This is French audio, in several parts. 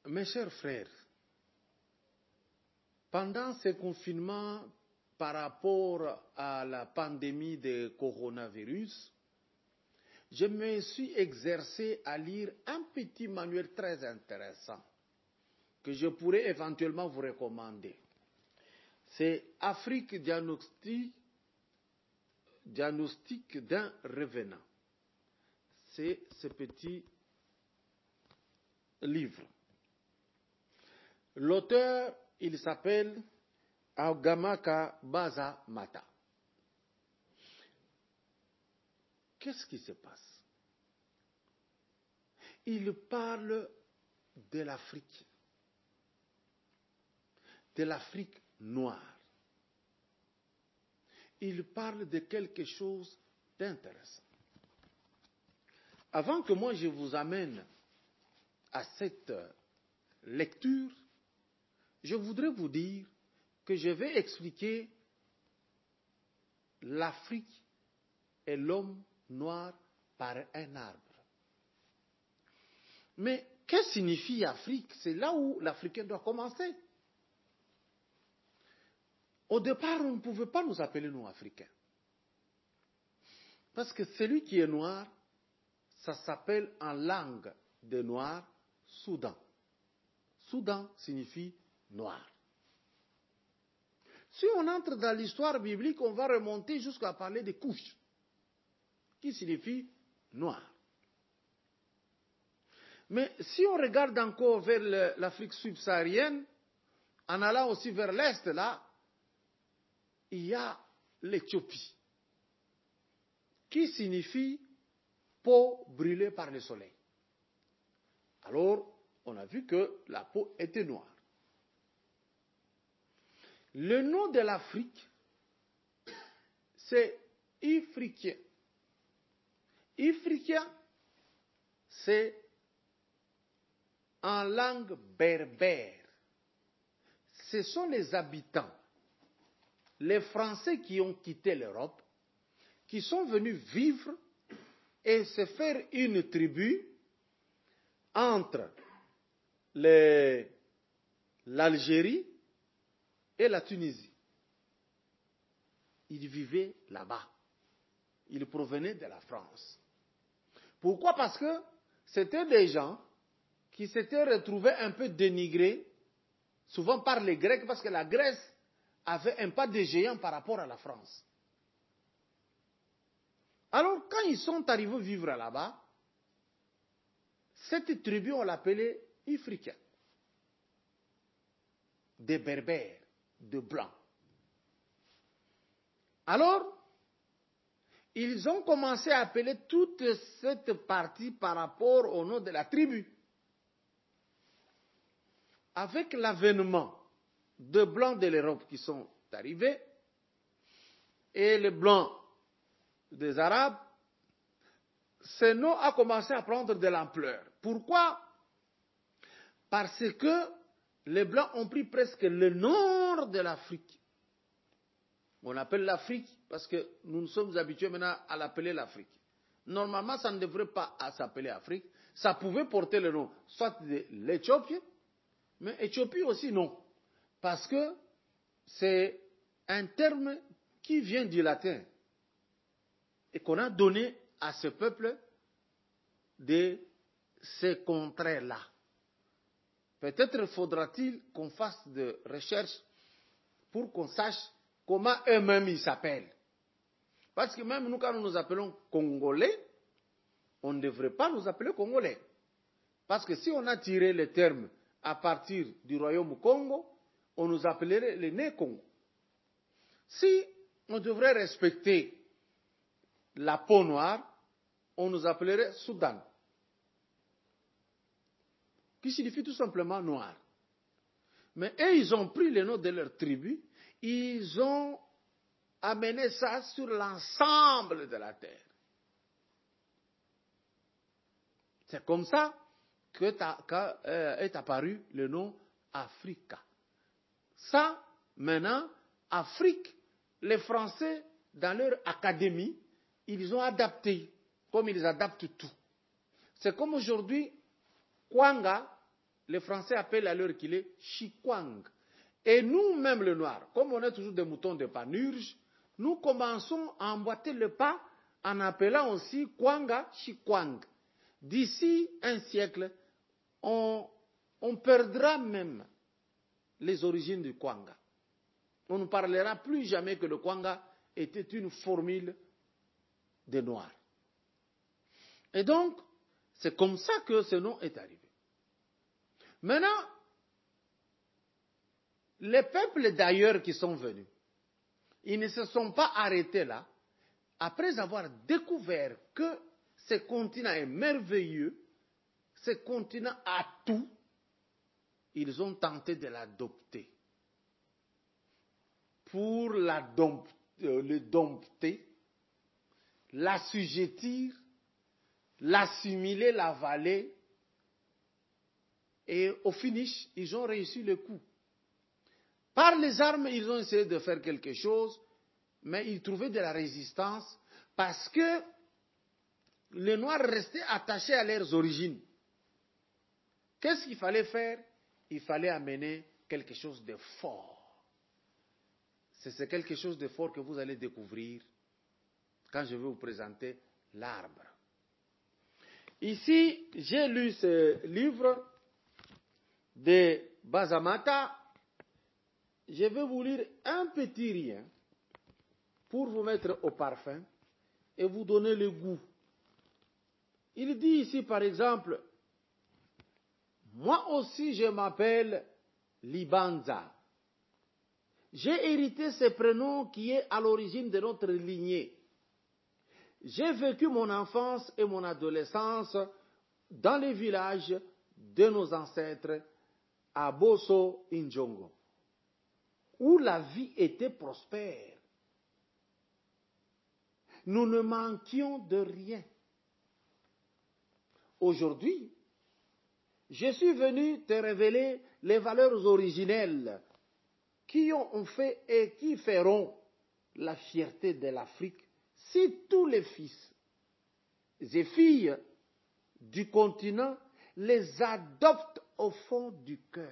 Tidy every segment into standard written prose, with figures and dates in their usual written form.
Mes chers frères, pendant ce confinement par rapport à la pandémie de coronavirus, je me suis exercé à lire un petit manuel très intéressant que je pourrais éventuellement vous recommander. C'est Afrique diagnostic d'un revenant. C'est ce petit livre. L'auteur, il s'appelle Agamaka Baza Mata. Qu'est-ce qui se passe? Il parle de l'Afrique noire. Il parle de quelque chose d'intéressant. Avant que moi je vous amène à cette lecture, je voudrais vous dire que je vais expliquer l'Afrique et l'homme noir par un arbre. Mais que signifie Afrique? C'est là où l'Africain doit commencer. Au départ, on ne pouvait pas nous appeler nous Africains. Parce que celui qui est noir, ça s'appelle en langue des Noirs, Soudan. Soudan signifie noir. Si on entre dans l'histoire biblique, on va remonter jusqu'à parler de Couche, qui signifie noir. Mais si on regarde encore vers l'Afrique subsaharienne, en allant aussi vers l'Est, là, il y a l'Éthiopie, qui signifie peau brûlée par le soleil. Alors, on a vu que la peau était noire. Le nom de l'Afrique, c'est Ifriqiya. Ifriqiya, c'est en langue berbère. Ce sont les habitants, les Français qui ont quitté l'Europe, qui sont venus vivre et se faire une tribu entre l'Algérie et la Tunisie. Ils vivaient là-bas. Ils provenaient de la France. Pourquoi? Parce que c'était des gens qui s'étaient retrouvés un peu dénigrés, souvent par les Grecs, parce que la Grèce avait un pas de géant par rapport à la France. Alors, quand ils sont arrivés vivre là-bas, cette tribu, on l'appelait Ifriqiya, des Berbères, de Blancs. Alors, ils ont commencé à appeler toute cette partie par rapport au nom de la tribu. Avec l'avènement de Blancs de l'Europe qui sont arrivés, et les Blancs des Arabes, ce nom a commencé à prendre de l'ampleur. Pourquoi? Parce que les Blancs ont pris presque le nord de l'Afrique. On appelle l'Afrique parce que nous nous sommes habitués maintenant à l'appeler l'Afrique. Normalement, ça ne devrait pas s'appeler Afrique. Ça pouvait porter le nom soit de l'Éthiopie, mais Éthiopie aussi non. Parce que c'est un terme qui vient du latin et qu'on a donné à ce peuple de ces contrées-là. Peut-être faudra-t-il qu'on fasse des recherches pour qu'on sache comment eux-mêmes ils s'appellent. Parce que même nous, quand nous nous appelons Congolais, on ne devrait pas nous appeler Congolais. Parce que si on a tiré le terme à partir du royaume Congo, on nous appellerait les Né-Congo. Si on devrait respecter la peau noire, on nous appellerait Soudan, qui signifie tout simplement noir. Mais eux, ils ont pris le nom de leur tribu, ils ont amené ça sur l'ensemble de la terre. C'est comme ça qu'est apparu le nom Africa. Ça, maintenant, Afrique, les Français, dans leur académie, ils ont adapté, comme ils adaptent tout. C'est comme aujourd'hui, Kwanga, les Français appellent à l'heure qu'il est Chikwang. Et nous-mêmes, les Noirs, comme on est toujours des moutons de panurge, nous commençons à emboîter le pas en appelant aussi Kwanga Chikwang. D'ici un siècle, on perdra même les origines du Kwanga. On ne parlera plus jamais que le Kwanga était une formule des Noirs. Et donc, c'est comme ça que ce nom est arrivé. Maintenant, les peuples d'ailleurs qui sont venus, ils ne se sont pas arrêtés là. Après avoir découvert que ce continent est merveilleux, ce continent a tout, ils ont tenté de l'adopter. Pour le dompter, l'assujettir, l'assimiler, l'avaler. Et au finish, ils ont réussi le coup. Par les armes, ils ont essayé de faire quelque chose, mais ils trouvaient de la résistance parce que les Noirs restaient attachés à leurs origines. Qu'est-ce qu'il fallait faire? Il fallait amener quelque chose de fort. C'est quelque chose de fort que vous allez découvrir quand je vais vous présenter l'arbre. Ici, j'ai lu ce livre de Bazamata. Je vais vous lire un petit rien pour vous mettre au parfum et vous donner le goût. Il dit ici, par exemple, moi aussi je m'appelle Libanza. J'ai hérité ce prénom qui est à l'origine de notre lignée. J'ai vécu mon enfance et mon adolescence dans les villages de nos ancêtres à Bosso Injongo, où la vie était prospère. Nous ne manquions de rien. Aujourd'hui, je suis venu te révéler les valeurs originelles qui ont fait et qui feront la fierté de l'Afrique si tous les fils et filles du continent les adoptent au fond du cœur.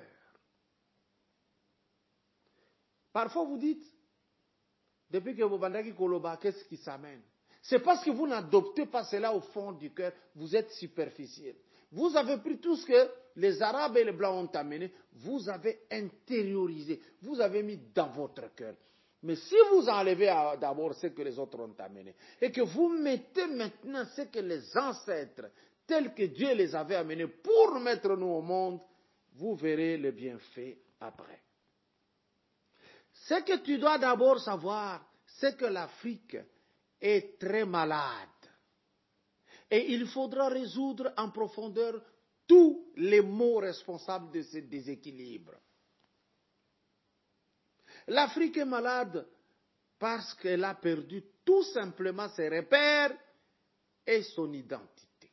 Parfois vous dites, depuis que vous bandaki Koloba, qu'est-ce qui s'amène? C'est parce que vous n'adoptez pas cela au fond du cœur, vous êtes superficiel. Vous avez pris tout ce que les Arabes et les Blancs ont amené, vous avez intériorisé, vous avez mis dans votre cœur. Mais si vous enlevez d'abord ce que les autres ont amené, et que vous mettez maintenant ce que les ancêtres, tels que Dieu les avait amenés pour mettre nous au monde, vous verrez le bienfait après. Ce que tu dois d'abord savoir, c'est que l'Afrique est très malade. Et il faudra résoudre en profondeur tous les maux responsables de ce déséquilibre. L'Afrique est malade parce qu'elle a perdu tout simplement ses repères et son identité.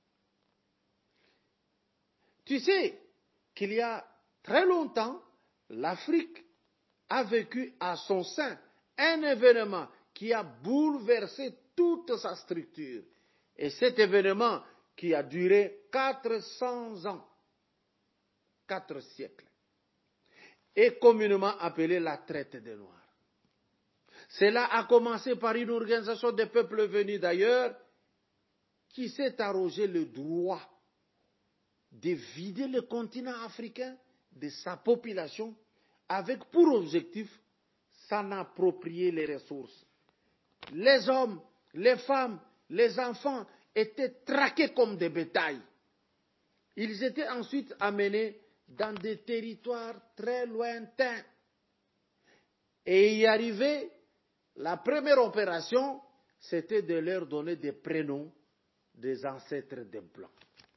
Tu sais qu'il y a très longtemps, l'Afrique a vécu à son sein un événement qui a bouleversé toute sa structure. Et cet événement qui a duré 400 ans, 4 siècles, est communément appelé la traite des Noirs. Cela a commencé par une organisation de peuples venus d'ailleurs qui s'est arrogé le droit de vider le continent africain de sa population avec pour objectif s'en approprier les ressources. Les hommes, les femmes, les enfants étaient traqués comme des bétails. Ils étaient ensuite amenés dans des territoires très lointains. Et y arriver, la première opération, c'était de leur donner des prénoms des ancêtres des Blancs.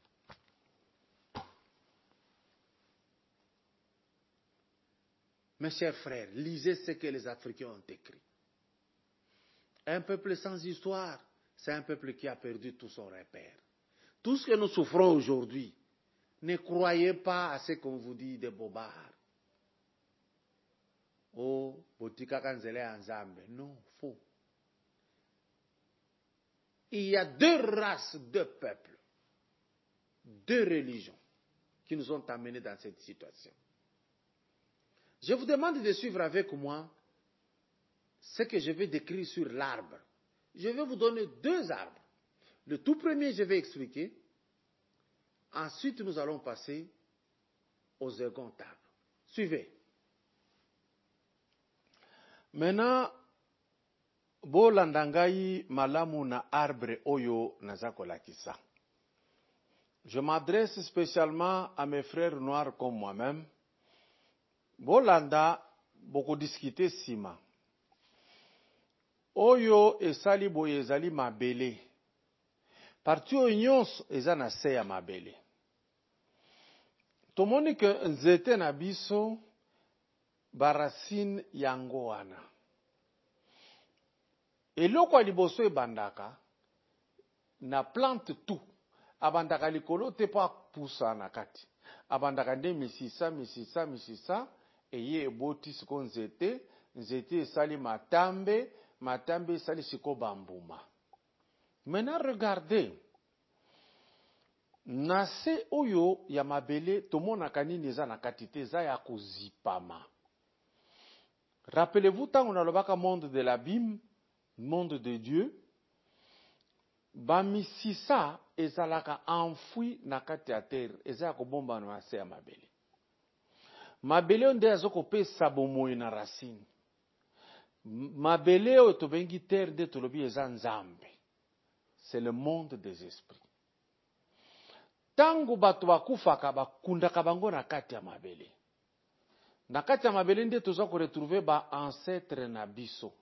Mes chers frères, lisez ce que les Africains ont écrit. Un peuple sans histoire, c'est un peuple qui a perdu tout son repère. Tout ce que nous souffrons aujourd'hui, ne croyez pas à ce qu'on vous dit des bobards. Oh, botika kanzele anzambe. Non, faux. Il y a 2 races, 2 peuples, 2 religions qui nous ont amenés dans cette situation. Je vous demande de suivre avec moi ce que je vais décrire sur l'arbre. Je vais vous donner 2 arbres. Le tout premier, je vais expliquer. Ensuite, nous allons passer au second arbre. Suivez. Maintenant, bolandangai malamu na arbre oyo nazakolakisa. Je m'adresse spécialement à mes frères noirs comme moi-même. Bolanda boko discuter sima. Oyo esali boye ezali mabele. Parti oyo nyonso eza na se ya mabele. Tomoni ke nzete na biso barasine yango wana. Eloko ya liboso ebandaka na plante tout. Abandaka likolo te pa pusa na kati. Abandaka nde misisa eye eboti siko nzete esali matambe esali siko bambuma. Maintenant regardez. Na se oyo ya mabele tomonaka nini eza na kati te eza ya kozipama. Rappelez-vous tango nalobaka monde de l'abîme, monde de Dieu, bamisisa ezalaka enfoui na kati ya terre, eza ya kobomba na se ya mabele. Mabele nde azokopesa bomoi na racine. Mabele oyo tobengi terre nde tolobi eza nzambe. C'est le monde des esprits. Tango bato bakufaka bakundaka bango na kati ya mabele. Na kati ya mabele nde toza ko retrouver ba ancêtre na biso.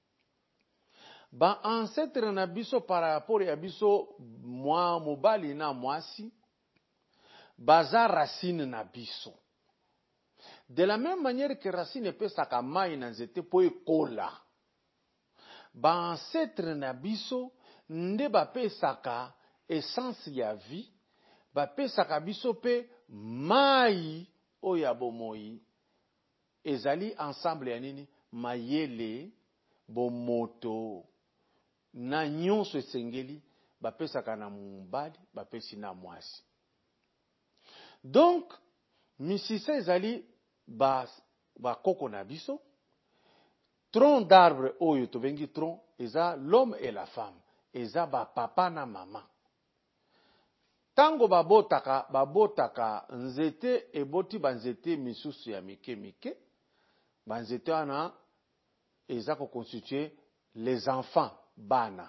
Ba ancêtre na biso par rapport ya biso mwa mobali na mwasi baza racine na biso. De la même manière que racine epesaka mai na nzete po ekola. Ba ancêtre na biso nde bapesaka essence ya vie, bapesaka biso pe mai oya bomoi. Ezali ensemble ya nini? Mayele, bomoto, na nyonso esengeli, bapesaka na mobali, bapesi na mwasi. Donc, misisa ezali ba koko na biso. Tronc d'arbre oyo tobengi tronc, eza l'homme et la femme. Eza ba papa na mama. Tango babotaka nzete eboti banzete misusu ya mike. Banzete wana eza ko constituer les enfants bana.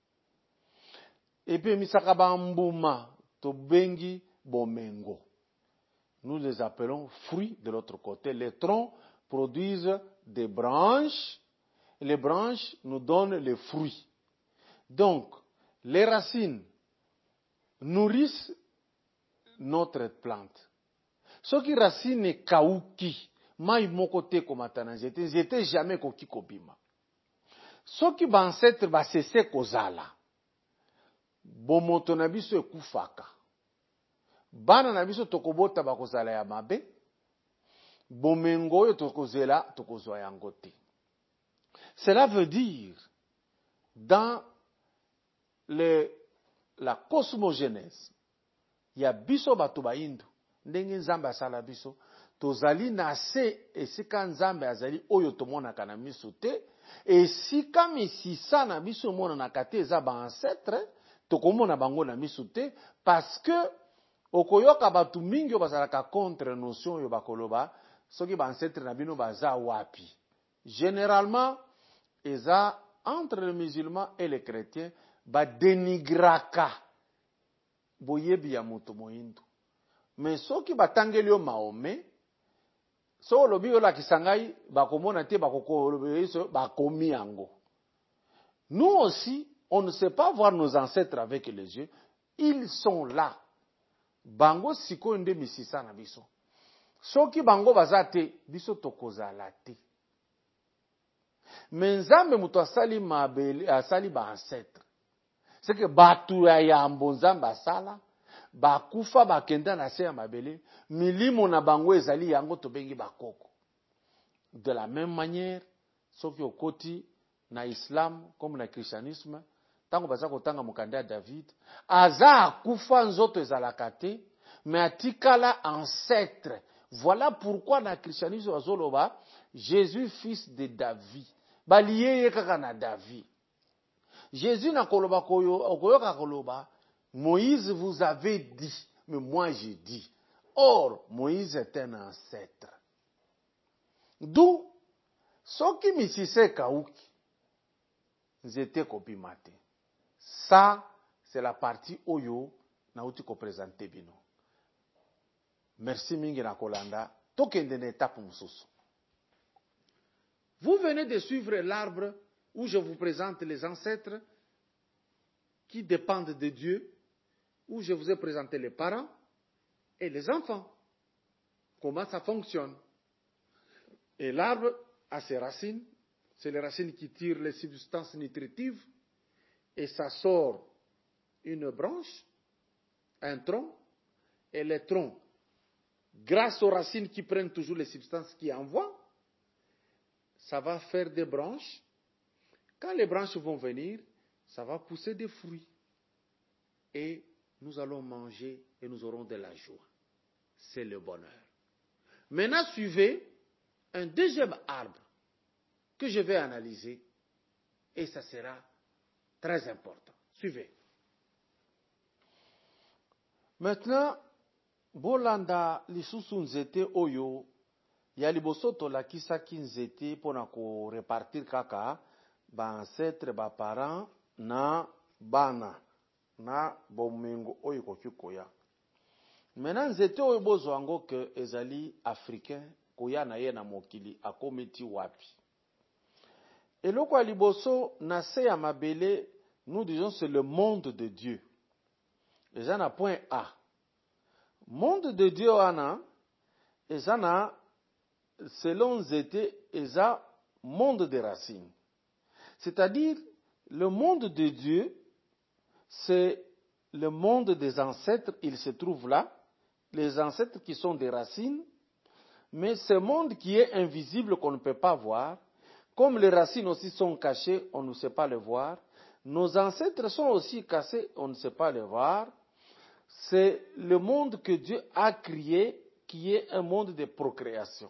Et puis misaka bambuma tobengi bomengo. Nous les appelons fruits de l'autre côté. Les troncs produisent des branches. Les branches nous donnent les fruits. Donc, les racines nourrissent notre plante. Ce qui racine kauki, mai moko te komata na nzete jamais koki kobima. Ce qui ancêtre ba cesse kozala. Bomoto na biso ekufaka. Bana na biso tokobota bakozala ya mabe. Bomengo oyo tokozela tokozwa yango te. Cela veut dire dans la cosmogénèse, ya biso bato baindu ndenge nzambe asala biso tozali na se esika nzambe azali oyo tomonaka na miso te, esika misisa na biso monanaka te eza ba ancêtre tokomona bango na miso te, parce que okoyoka bato mingi oyo bazalaka contre notion oyo bakoloba soki ba ancêtre na bino baza wapi. Généralement eza entre les musulmans et les chrétiens badenigraka boyebi ya moto moyindo. Mais soki batangeli yo Mahomet, so lobi yo lakisa ngai bakomona te bakomi yango. Nous aussi, on ne sait pas voir nos ancêtres avec les yeux. Ils sont là. Bango siko nde misisa na biso. Soki bango bazate biso tokozala te. Mais nzambe muto asali mabele asali ba ancêtre. C'est que batu ya yambo nzambe asala bakufa bakenda na se ya mabele milimo na bango ezali yango tobengi bakoko. De la même manière, soki okoti na islam comme na christianisme, tango baza kotanga mokanda ya David, aza akufa nzoto ezalaka te, mais atikala ancêtre. Voilà pourquoi dans le christianisme azoloba Jésus fils de David. Baliye kaka na David. Jésus na koloba okoyoka koloba Moïse vous avait dit, mais moi j'ai dit. Or Moïse est un ancêtre. D'où soki misise kauki nzete kopimate. Ça c'est la partie oyo na uti ko présenter bino. Merci mingi na kolanda. Tokende na étape mususu. Vous venez de suivre l'arbre où je vous présente les ancêtres qui dépendent de Dieu, où je vous ai présenté les parents et les enfants. Comment ça fonctionne. Et l'arbre a ses racines. C'est les racines qui tirent les substances nutritives. Et ça sort une branche, un tronc. Et les troncs, grâce aux racines qui prennent toujours les substances qui envoient, ça va faire des branches. Quand les branches vont venir, ça va pousser des fruits. Et nous allons manger et nous aurons de la joie. C'est le bonheur. Maintenant, suivez un deuxième arbre que je vais analyser. Et ça sera très important. Suivez. Maintenant, bolanda lisusu nzete oyo ya liboso tolakisaki nzete mpona korepartir kaka ba-ancêtre ba-parent na bana na bomengo oyo koki koya. Maintenant nzete oyo bozwa yango ke ezali africain koya na ye na mokili akometi wapi. Eloko ya liboso na se ya mabele, nous disons c'est le monde de Dieu. Eza na point A. Monde de Dieu wana eza na selon nzete eza monde des racines. C'est-à-dire le monde de Dieu c'est le monde des ancêtres, il se trouve là, les ancêtres qui sont des racines, mais ce monde qui est invisible qu'on ne peut pas voir, comme les racines aussi sont cachées, on ne sait pas les voir, nos ancêtres sont aussi cachés, on ne sait pas les voir. C'est le monde que Dieu a créé, qui est un monde de procréation.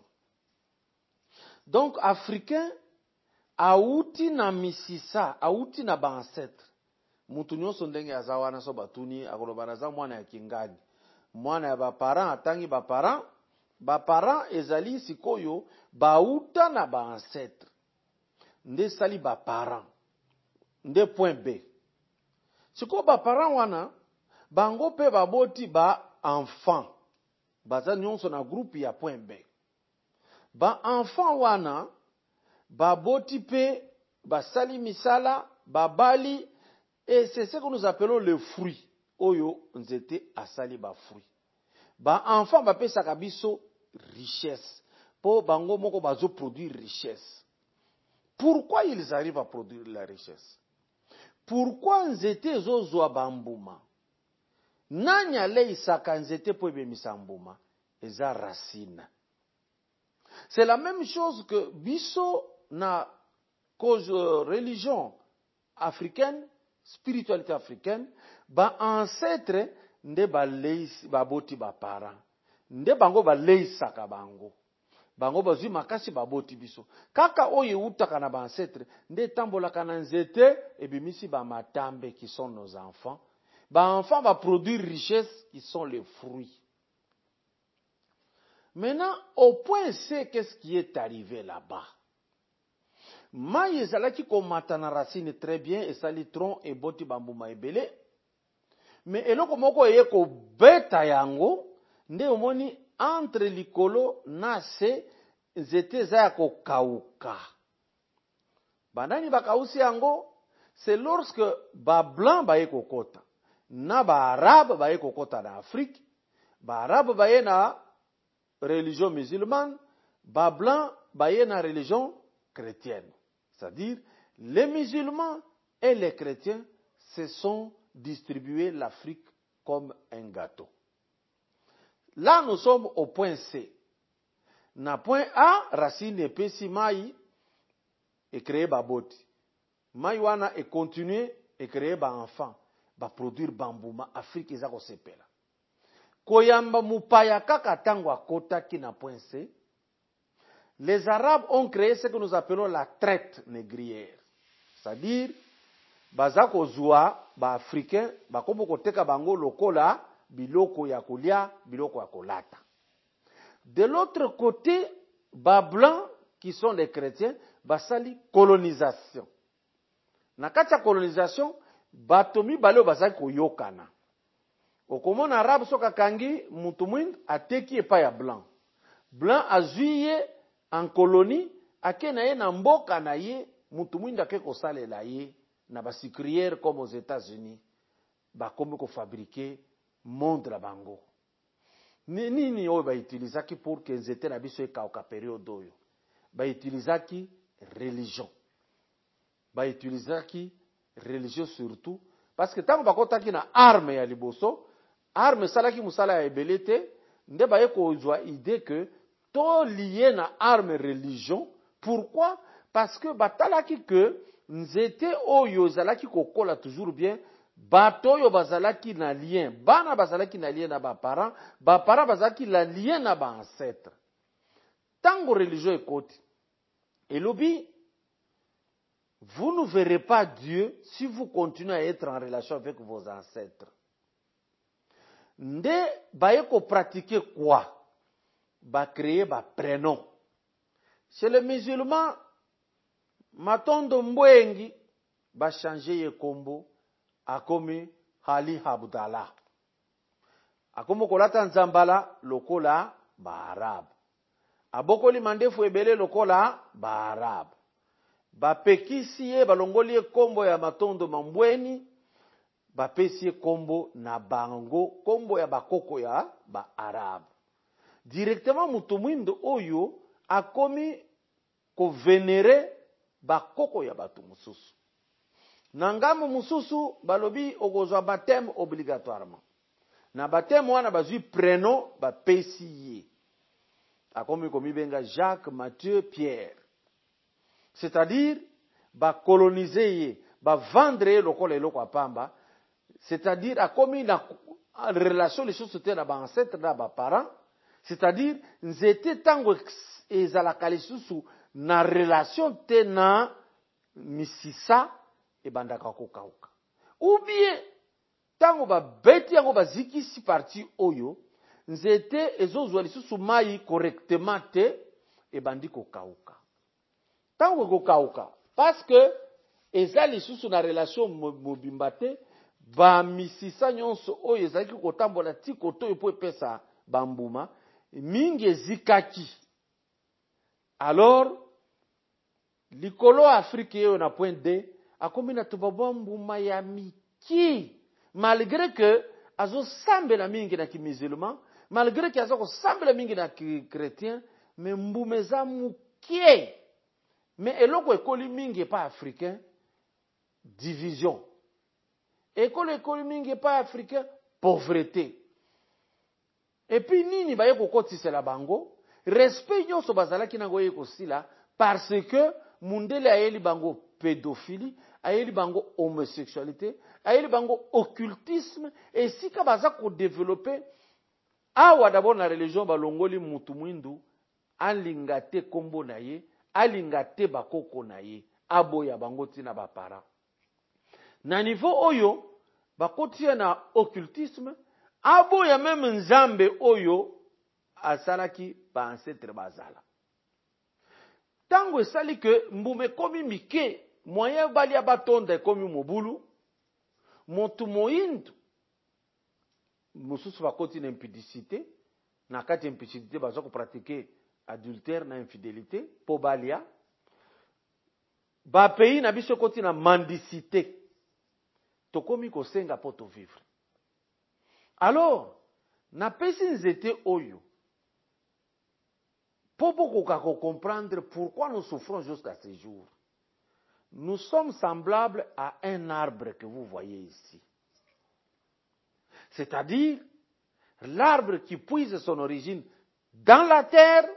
Donc, Africain, auti na misisa, auti na ba ancêtre. Mutu nyonso ndenge aza wana so batuni akoloba naza mwana ya kingani. Mwana ya baparent atangi baparent ezali sikoyo bauta na ba ancêtre. Nde sali baparent. Nde point B. Sikoyo baparent wana bango pe baboti ba enfant. Baza nyonso na groupe ya point B. Ba enfant wana baboti pe basali misala babali. Et c'est ce que nous appelons le fruit. Oyo nzete asali ba fruit. Ba enfant ba pesaka biso richesse. Po bango moko bazo produire richesse. Pourquoi ils arrivent à produire la richesse? Pourquoi nzete zozwa bambuma? Nani aleisaka nzete po ebemisa mbuma? Eza racine. C'est la même chose que biso na cause religion africaine, spiritualité africaine, ba ancêtre nde baboti ba parents. Nde bango baleisaka bango. Bango bazwi makasi baboti biso. Kaka oyo utaka na ba ancêtre nde tambolaka na nzete ebimisi ba matambe qui sont nos enfants. Ba enfants va produire richesse qui sont les fruits. Maintenant, au point C, qu'est-ce qui est arrivé là-bas? Maï ezalaki komata na racine très bien, esali tronc et boti bambuma ebele. Mais eloko moko eye ko beta yango, nde omoni entre likolo na se nzete za ya ko kauka. Bandani bakausi yango, c'est lorsque ba blanc baye kokota, na ba arabe baye kokota na Afrique, ba arabe baye na religion musulmane, ba blanc baye na religion chrétienne. C'est-à-dire, les musulmans et les chrétiens se sont distribués l'Afrique comme un gâteau. Là, nous sommes au point C. Na point A, racine epesi mai et créer baboti. Mai wana et continuer et créer ba enfant, ba produire bambouma, Afrique ezako sepela. koyamba mupaya kaka tango akota ki na point C, les Arabes ont créé ce que nous appelons la traite négrière. C'est-à-dire, baza kozwa ba africain bakomo koteka bango lokola biloko ya kolia, biloko ya kolata. De l'autre côté, ba blancs qui sont des chrétiens, basali colonisation. Na kati ya colonisation, batomi balo bazali koyokana. Okomona arabe soka kangi mutu mwindu ateki epa ya blanc. Blanc azuye en colonie, ake na ye na mboka na ye, mutu mwindu ake kosalela ye na ba sucrière comme aux États-Unis. Bakomi ko fabriquer monde la bango. Nini oyo ba utilizaki pour que nzete na biso ekauka période oyo. Ba utilizaki religion. Ba utilizaki religion surtout parce que tango bakotaki na arme ya liboso, arme salaki musala ya ebelete, nde ba kozwa idée que to lié na arme religion. Pourquoi? Parce que batalaki que nzete oyo zalaki kokola toujours bien, bato oyo bazalaki na lien, bana bazalaki na lien na ba parents bazalaki na lien na ba ancêtre. Tango religion ekoti, elobi, vous ne verrez pas Dieu si vous continuez à être en relation avec vos ancêtres. Nde bayeko pratiquer quoi? Ba créer ba prénom. Chez les musulmans, matondo mbwengi ba changer ye kombo akomi Ali Abdallah. Akomo kolata nzambala lokola ba Arab. Abokoli mandefu ebele lokola ba Arab. Bapekisi ye balongoli ye kombo ya matondo mambweni, bapesi ye kombo na bango, kombo ya bakoko ya ba Arab. Directement mutu mwindo oyo akomi ko venere bakoko ya batu mususu. Nangamu mususu balobi okozwa baptême obligatoirement. Na baptême wana bazui prénom bapesi ye. Akomi komi benga Jacques, Matthieu, Pierre. C'est-à-dire, coloniser ye, vendre ye lokola eloko apamba. C'est-à-dire, akomi na relation les choses étaient na ba ancêtre na ba parents. C'est-à-dire, nzete tango ezalaka lisusu na relation te na misisa e bandaka kokauka. Ou bien, tango ba beti yango bazikisi parti oyo, nzete ezozwa lisusu mai correctement te e bandi kokauka. Tango kokauka, parce que eza lisusu na relation mobimba te, ba misisa nyonso oyo ezalaki kotambola ti koto epo epesa bambuma, mingi ezikaki. Alors, likolo Afrique yo na point D, akomi na tobabo mbuma ya miki, malgré que azo sambela mingi na ki musulman, malgré que azo sambela mingi na ki chrétien, mais mbumeza mukie. Mais eloko ekoli mingi pas africain, division. Ekoli mingi pas africain, pauvreté. Et puis nini baye kokotisa la bango, respect nyonso bazalaki nango yeko sila, parce que mundele ayeli bango pédophilie, ayeli bango homosexualité, ayeli bango occultisme, et sika baza ko développer awa d'abord na religion balongoli mutu mwindu, alingate kombo na ye, alingate bakoko na ye, aboya bango tina bapara. Na niveau oyo, bakotia na occultisme, aboya même nzambe oyo, asalaki ba ancêtre bazala. Tango esali que mbume komi mike, moyen balia batonda komi mobulu, motu moindu, mususu bakoti na impudicité, na kati impudicité baza ko pratiquer adultère na infidélité, po balia, ba pays na biso koti na mendicité, tokomi kosenga po to vivre. Alors, na pesi nzete oyo, pour beaucoup comprendre pourquoi nous souffrons jusqu'à ce jour. Nous sommes semblables à un arbre que vous voyez ici. C'est-à-dire, l'arbre qui puise son origine dans la terre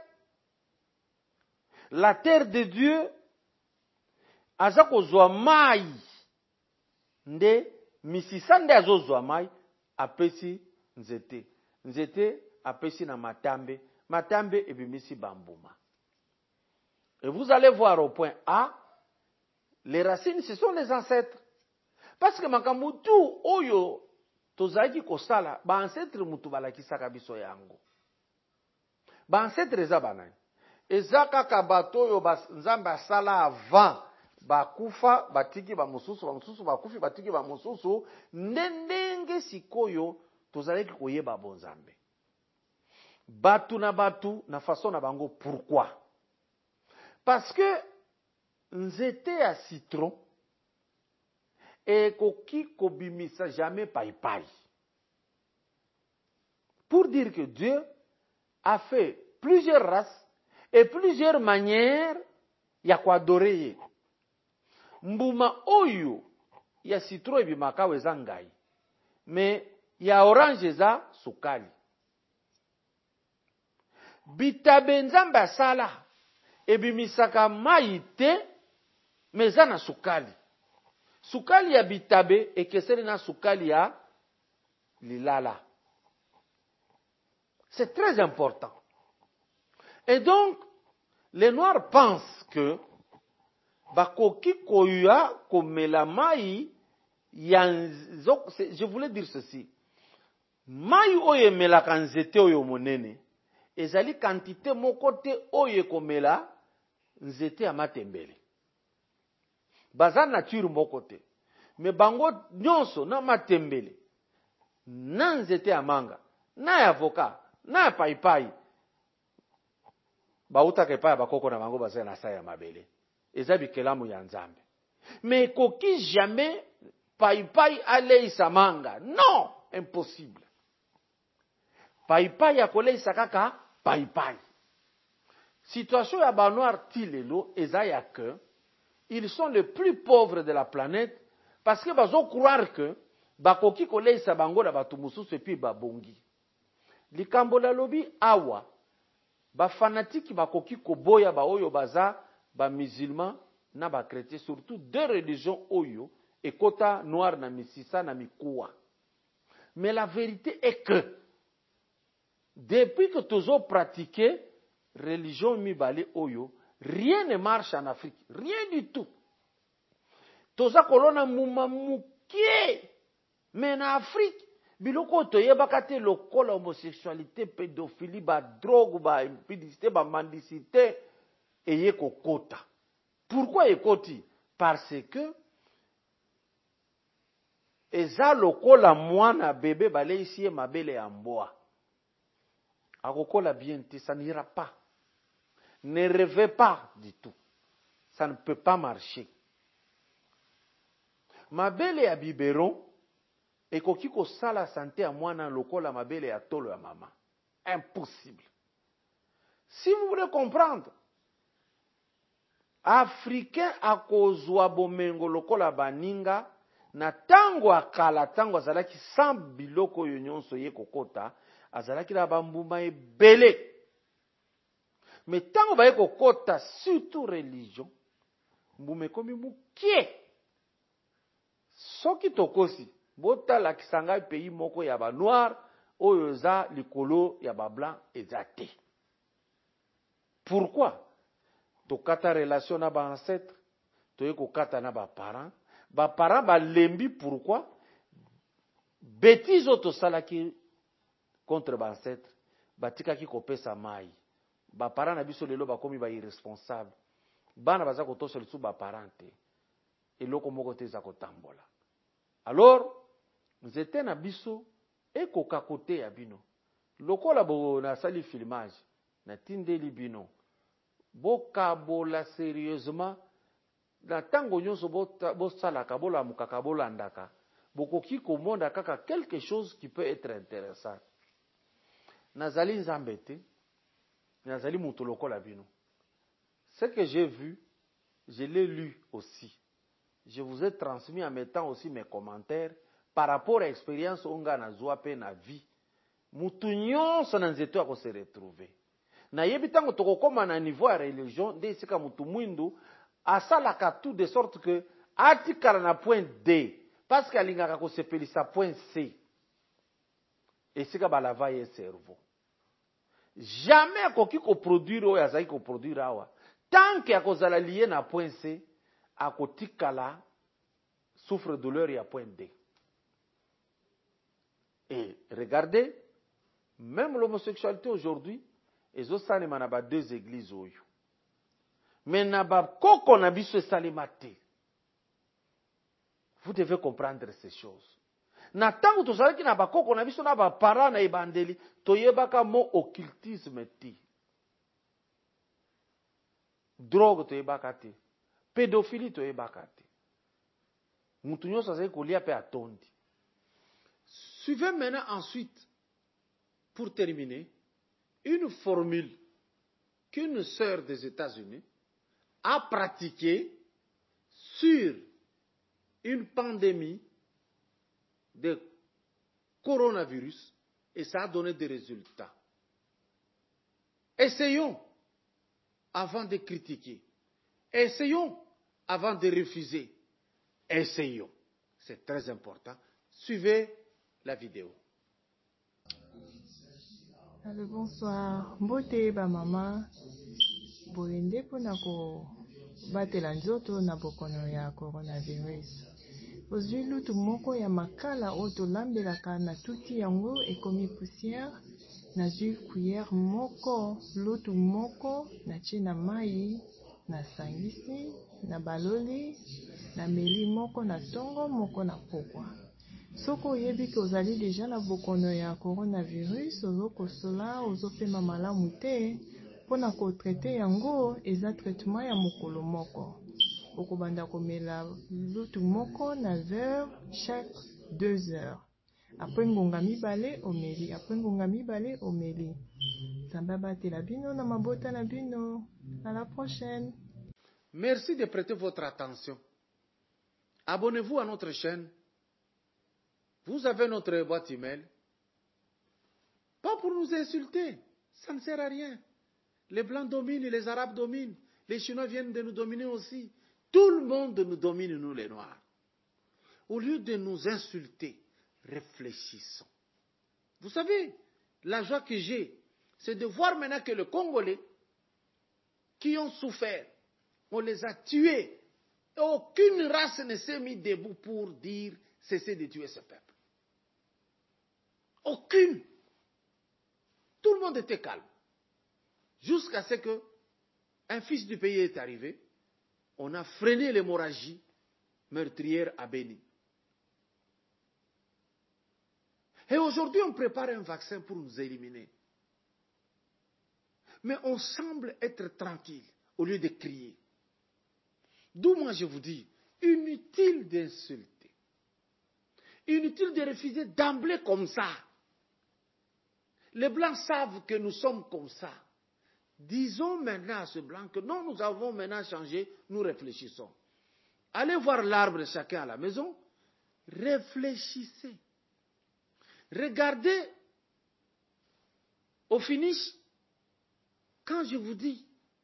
de Dieu, azakozwa mai, nde misisa nde azozwa mai, apesi nzete. nzete apesi na matambe, matambe ebimisi bambuma. Et vous allez voir au point A, les racines, ce sont les ancêtres. Parce que makambo tout oyo tozaki kosala, ba ancêtre mutu balakisaka biso yango. Ba ancêtre eza banani? Eza kaka bato oyo nzambe asala avant bakufa batiki ba mususu bakufi batiki ba mususu, ndenge sikoyo tozalaki koyeba bonzambe. Batu na façon na bango. Pourquoi? Parce que nzete ya citron ekoki kobimisa jamais paipai. Pour dire que Dieu a fait plusieurs races et plusieurs manières ya kuadorer ye. Mbuma oyo ya citron ebimaka weza ngai, mais ya orange eza sukali. Bitabe nzambe asala ebimisaka mai te, meza na sukali. Sukali ya bitabe ekeseni na sukali ya lilala. C'est très important. Et donc, les Noirs pensent que bakoki koya komela mai yanzo. Je voulais dire ceci. Mai oye melaka nzete oyo monene, ezali quantité moko te oye komela nzete ya matembele. Baza nature moko te. Me bango nyonso na matembele, na nzete ya manga, na ya avocat, na ya paipai, bauta kepa ya bakoko na bango baza na sa ya mabele. Eza bikelamu ya nzambe. Me koki jamais paipai aleisa manga. Non, impossible. Paipai ya koleisa kaka paipai. Situation ya ba noir tilelo eza ya que ils sont les plus pauvres de la planète parce que bazo croire que bakoki koleisa bango na batu mususu epi babongi. Likambo la lobi awa ba fanatiki bakoki koboya ba oyo baza ba musulmans na ba chrétiens, surtout deux religions oyo ekota noir na misisa na mikuwa. Mais la vérité est que depuis que tozo pratiquer religion mibale oyo, rien ne marche en Afrique, rien du tout. Toza kolona muma mukie, mais en Afrique biloko toyebaka te lokola homosexualité, pédophilie, ba drogue, ba impudicité, ba mendicité eye kokota. Pourquoi ekoti? Parce que eza lokola mwana bébé baleisi ye mabele ya mboa. Akokola bien te, ça n'ira pas. Ne rêvez pas du tout. Ça ne peut pas marcher. Mabele ya biberon ekoki kosala santé ya mwana lokola mabele ya tolo ya mama. Impossible. Si vous voulez comprendre, Africain akozwa bomengo lokola baninga na tango akala, tango azalaki sans biloko yo nyonso ye kokota, azalaki na bambuma ebele. Mais tango baye kokota surtout religion, mbuma ekomi mukie. Soki tokosi botala kisanga pays moko ya ba noir oyo za likolo ya ba blanc ezate. Pourquoi? Tokata relation na ba ancêtre, toye kokata na ba parents ba lembi. Pourquoi? Bêtise auto salaki contre ba ancêtre, batika ki kopesa mai. Ba parents na biso lelo bakomi ba irresponsable. Bana baza kotosa lisu ba parents te. Eloko moko te za kotambola. Alors, nzete na biso ekoka kote ya bino. Lokola bo na sali filmage na tindeli bino. Bokabola sérieusement na tango nyonso bosalaka bolamukaka bolandaka, bokoki komonda kaka quelque chose qui peut être intéressant. Nazali nzambe te, nazali mutu lokola bino. Ce que j'ai vu, je l'ai lu aussi. Je vous ai transmis en mettant aussi mes commentaires par rapport à l'expérience onga na zwa pe na vie. Mutu nyonso na nzeto ako se retrouver. Na yebi tango tokokoma na niveau ya religion, nde isika mutu mwindu asalaka tout de sorte que atikala na point D parce que alingaka ko sepelisa point C. Et c'est comme la vaille cerveau. Jamais koki ko produire ou yazaki ko produire awa. Tant qu'il y a kozala lié na point C, à kotikala souffre douleur ya point D. Et regardez, même l'homosexualité aujourd'hui, ils ont salima na ba deux églises oyo. Mais na ba koko na biso salimate. Vous devez comprendre ces choses. Na tango tozalaki na ba koko na biso na ba parents na ebandeli, toyebaka mo occultisme ti. Drogue toyebaka te. Pédophilie toyebaka te. Mutu nyonso azali kolia pe atondi. Suivez maintenant ensuite, pour terminer, une formule qu'une sœur des États-Unis a pratiquée sur une pandémie de coronavirus et ça a donné des résultats. Essayons avant de critiquer. Essayons avant de refuser. Essayons. C'est très important. Suivez la vidéo. Allô, bonsoir. Mbote ba mama boyende pona ko batela nzoto na bokono ya coronavirus. Ozwi lutu moko ya makala oyo tolambelaka na tuti yango ekomi poussière. Nazwi cuillère moko lutu moko natie na mai nasangisi na baloli na meli moko na tongo moko na pokwa. Soki oyebi ke ozali deja na bokono ya coronavirus ozokosola ozopema malamu te mpona kotraite yango eza traitement ya mokolo moko. Okobanda komela lutu moko na verre chaque 2 heures. Après ngonga mibale omeli, après ngonga mibale omeli. Nzambe abatela bino na mabota na bino. À la prochaine. Merci de prêter votre attention. Abonnez-vous à notre chaîne. Vous avez notre boîte email. Pas pour nous insulter. Ça ne sert à rien. Les Blancs dominent, les Arabes dominent. Les Chinois viennent de nous dominer aussi. Tout le monde nous domine, nous les Noirs. Au lieu de nous insulter, réfléchissons. Vous savez, la joie que j'ai, c'est de voir maintenant que les Congolais qui ont souffert, on les a tués. Et aucune race ne s'est mise debout pour dire cessez de tuer ce peuple. Aucune. Tout le monde était calme. Jusqu'à ce que un fils du pays est arrivé, on a freiné l'hémorragie meurtrière à Béni. Et aujourd'hui, on prépare un vaccin pour nous éliminer. Mais on semble être tranquille au lieu de crier. D'où moi je vous dis, inutile d'insulter. Inutile de refuser d'emblée comme ça. Les Blancs savent que nous sommes comme ça. Disons maintenant à ce Blanc que non, nous avons maintenant changé, nous réfléchissons. Allez voir l'arbre chacun à la maison, réfléchissez. Regardez au finish, quand je vous dis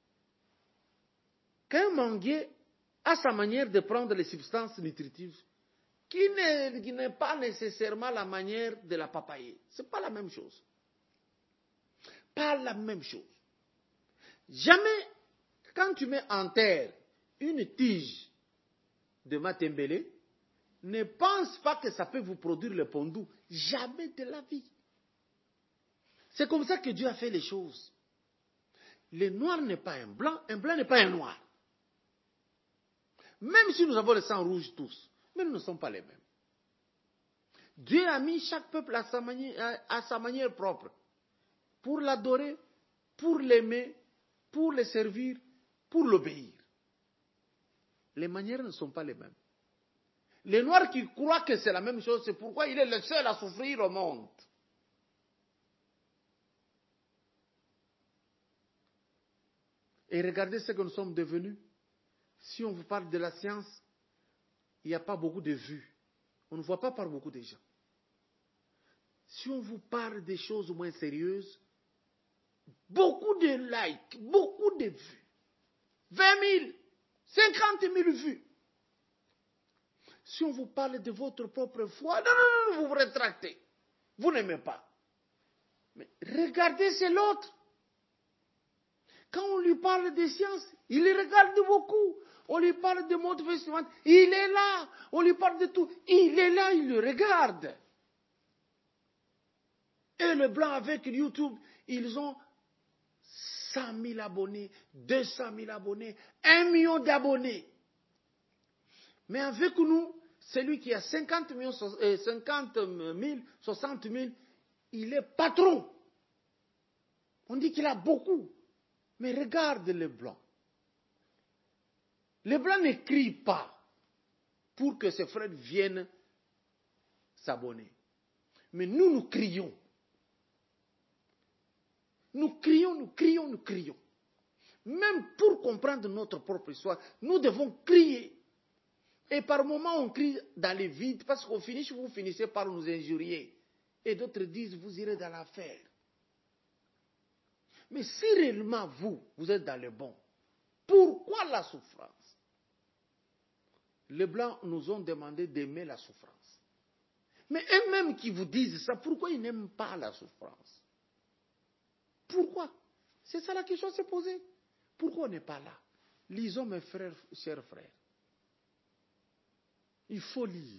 qu'un manguier a sa manière de prendre les substances nutritives, qui n'est pas nécessairement la manière de la papaye. Ce n'est pas la même chose. Pas la même chose. Jamais, quand tu mets en terre une tige de matembele, ne pense pas que ça peut vous produire le pondou. Jamais de la vie. C'est comme ça que Dieu a fait les choses. Le noir n'est pas un blanc n'est pas un noir. Même si nous avons le sang rouge tous, mais nous ne sommes pas les mêmes. Dieu a mis chaque peuple à sa manière propre. Pour l'adorer, pour l'aimer, pour le servir, pour l'obéir. Les manières ne sont pas les mêmes. Les Noirs qui croient que c'est la même chose, c'est pourquoi il est le seul à souffrir au monde. Et regardez ce que nous sommes devenus. Si on vous parle de la science, il n'y a pas beaucoup de vues. On ne voit pas par beaucoup de gens. Si on vous parle des choses moins sérieuses, beaucoup de likes, beaucoup de vues. 20 000, 50 000 vues. Si on vous parle de votre propre foi, non, vous vous rétractez. Vous n'aimez pas. Mais regardez, c'est l'autre. Quand on lui parle des sciences, il regarde beaucoup. On lui parle de mode vestimentaire, il est là. On lui parle de tout, il est là, il le regarde. Et le blanc avec YouTube, ils ont 100 000 abonnés, 200 000 abonnés, 1 million d'abonnés. Mais avec nous, celui qui a 50 000, 60 000, il est patron. On dit qu'il a beaucoup. Mais regarde les blancs. Les blancs ne crient pas pour que ses frères viennent s'abonner. Mais nous crions. Nous crions, nous crions, nous crions. Même pour comprendre notre propre histoire, nous devons crier. Et par moments, on crie dans les vides parce qu'au finish, vous finissez par nous injurier. Et d'autres disent, vous irez dans l'affaire. Mais si réellement vous êtes dans le bon, pourquoi la souffrance? Les Blancs nous ont demandé d'aimer la souffrance. Mais eux-mêmes qui vous disent ça, pourquoi ils n'aiment pas la souffrance? Pourquoi? C'est ça la question à se poser. Pourquoi on n'est pas là? Lisons mes frères, chers frères. Il faut lire.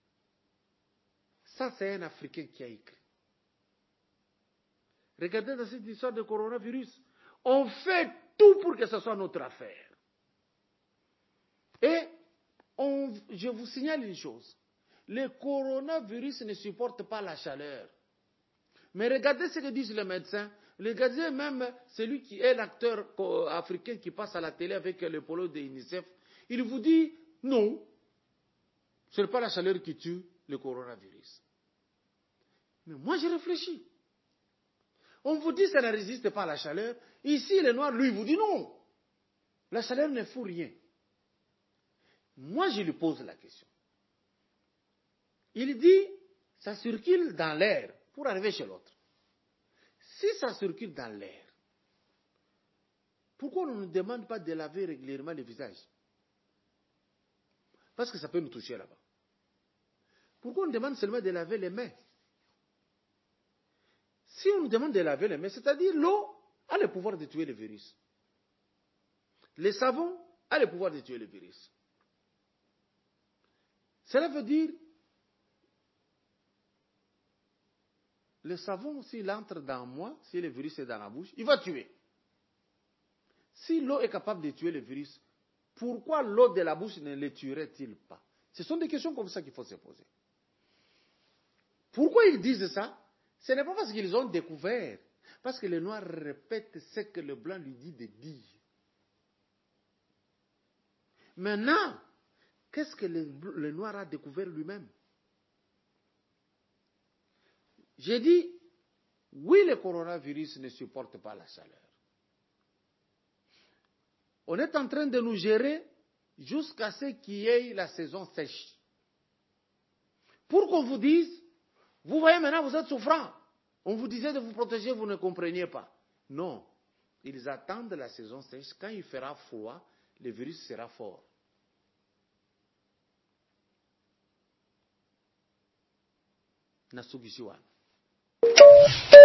Ça, c'est un Africain qui a écrit. Regardez dans cette histoire de coronavirus. On fait tout pour que ce soit notre affaire. Et je vous signale une chose. Le coronavirus ne supporte pas la chaleur. Mais regardez ce que disent les médecins. Regardez même celui qui est l'acteur africain qui passe à la télé avec le polo de l'UNICEF. Il vous dit non. Ce n'est pas la chaleur qui tue le coronavirus. Mais moi, je réfléchis. On vous dit que ça ne résiste pas à la chaleur. Ici, le noir, lui, vous dit non. La chaleur ne fout rien. Moi, je lui pose la question. Il dit, ça circule dans l'air pour arriver chez l'autre. Si ça circule dans l'air, pourquoi on ne nous demande pas de laver régulièrement le visage? Parce que ça peut nous toucher là-bas. Pourquoi on nous demande seulement de laver les mains? Si on nous demande de laver les mains, c'est-à-dire l'eau a le pouvoir de tuer le virus. Le savon a le pouvoir de tuer le virus. Cela veut dire, le savon, s'il entre dans moi, si le virus est dans la bouche, il va tuer. Si l'eau est capable de tuer le virus, pourquoi l'eau de la bouche ne le tuerait-il pas? Ce sont des questions comme ça qu'il faut se poser. Pourquoi ils disent ça? Ce n'est pas parce qu'ils ont découvert. Parce que le noir répète ce que le blanc lui dit de dire. Maintenant, qu'est-ce que le noir a découvert lui-même? J'ai dit, oui, le coronavirus ne supporte pas la chaleur. On est en train de nous gérer jusqu'à ce qu'il y ait la saison sèche. Pour qu'on vous dise, vous voyez maintenant, vous êtes souffrant. On vous disait de vous protéger, vous ne compreniez pas. Non, ils attendent la saison sèche. Quand il fera froid, le virus sera fort. Nasugishiwan.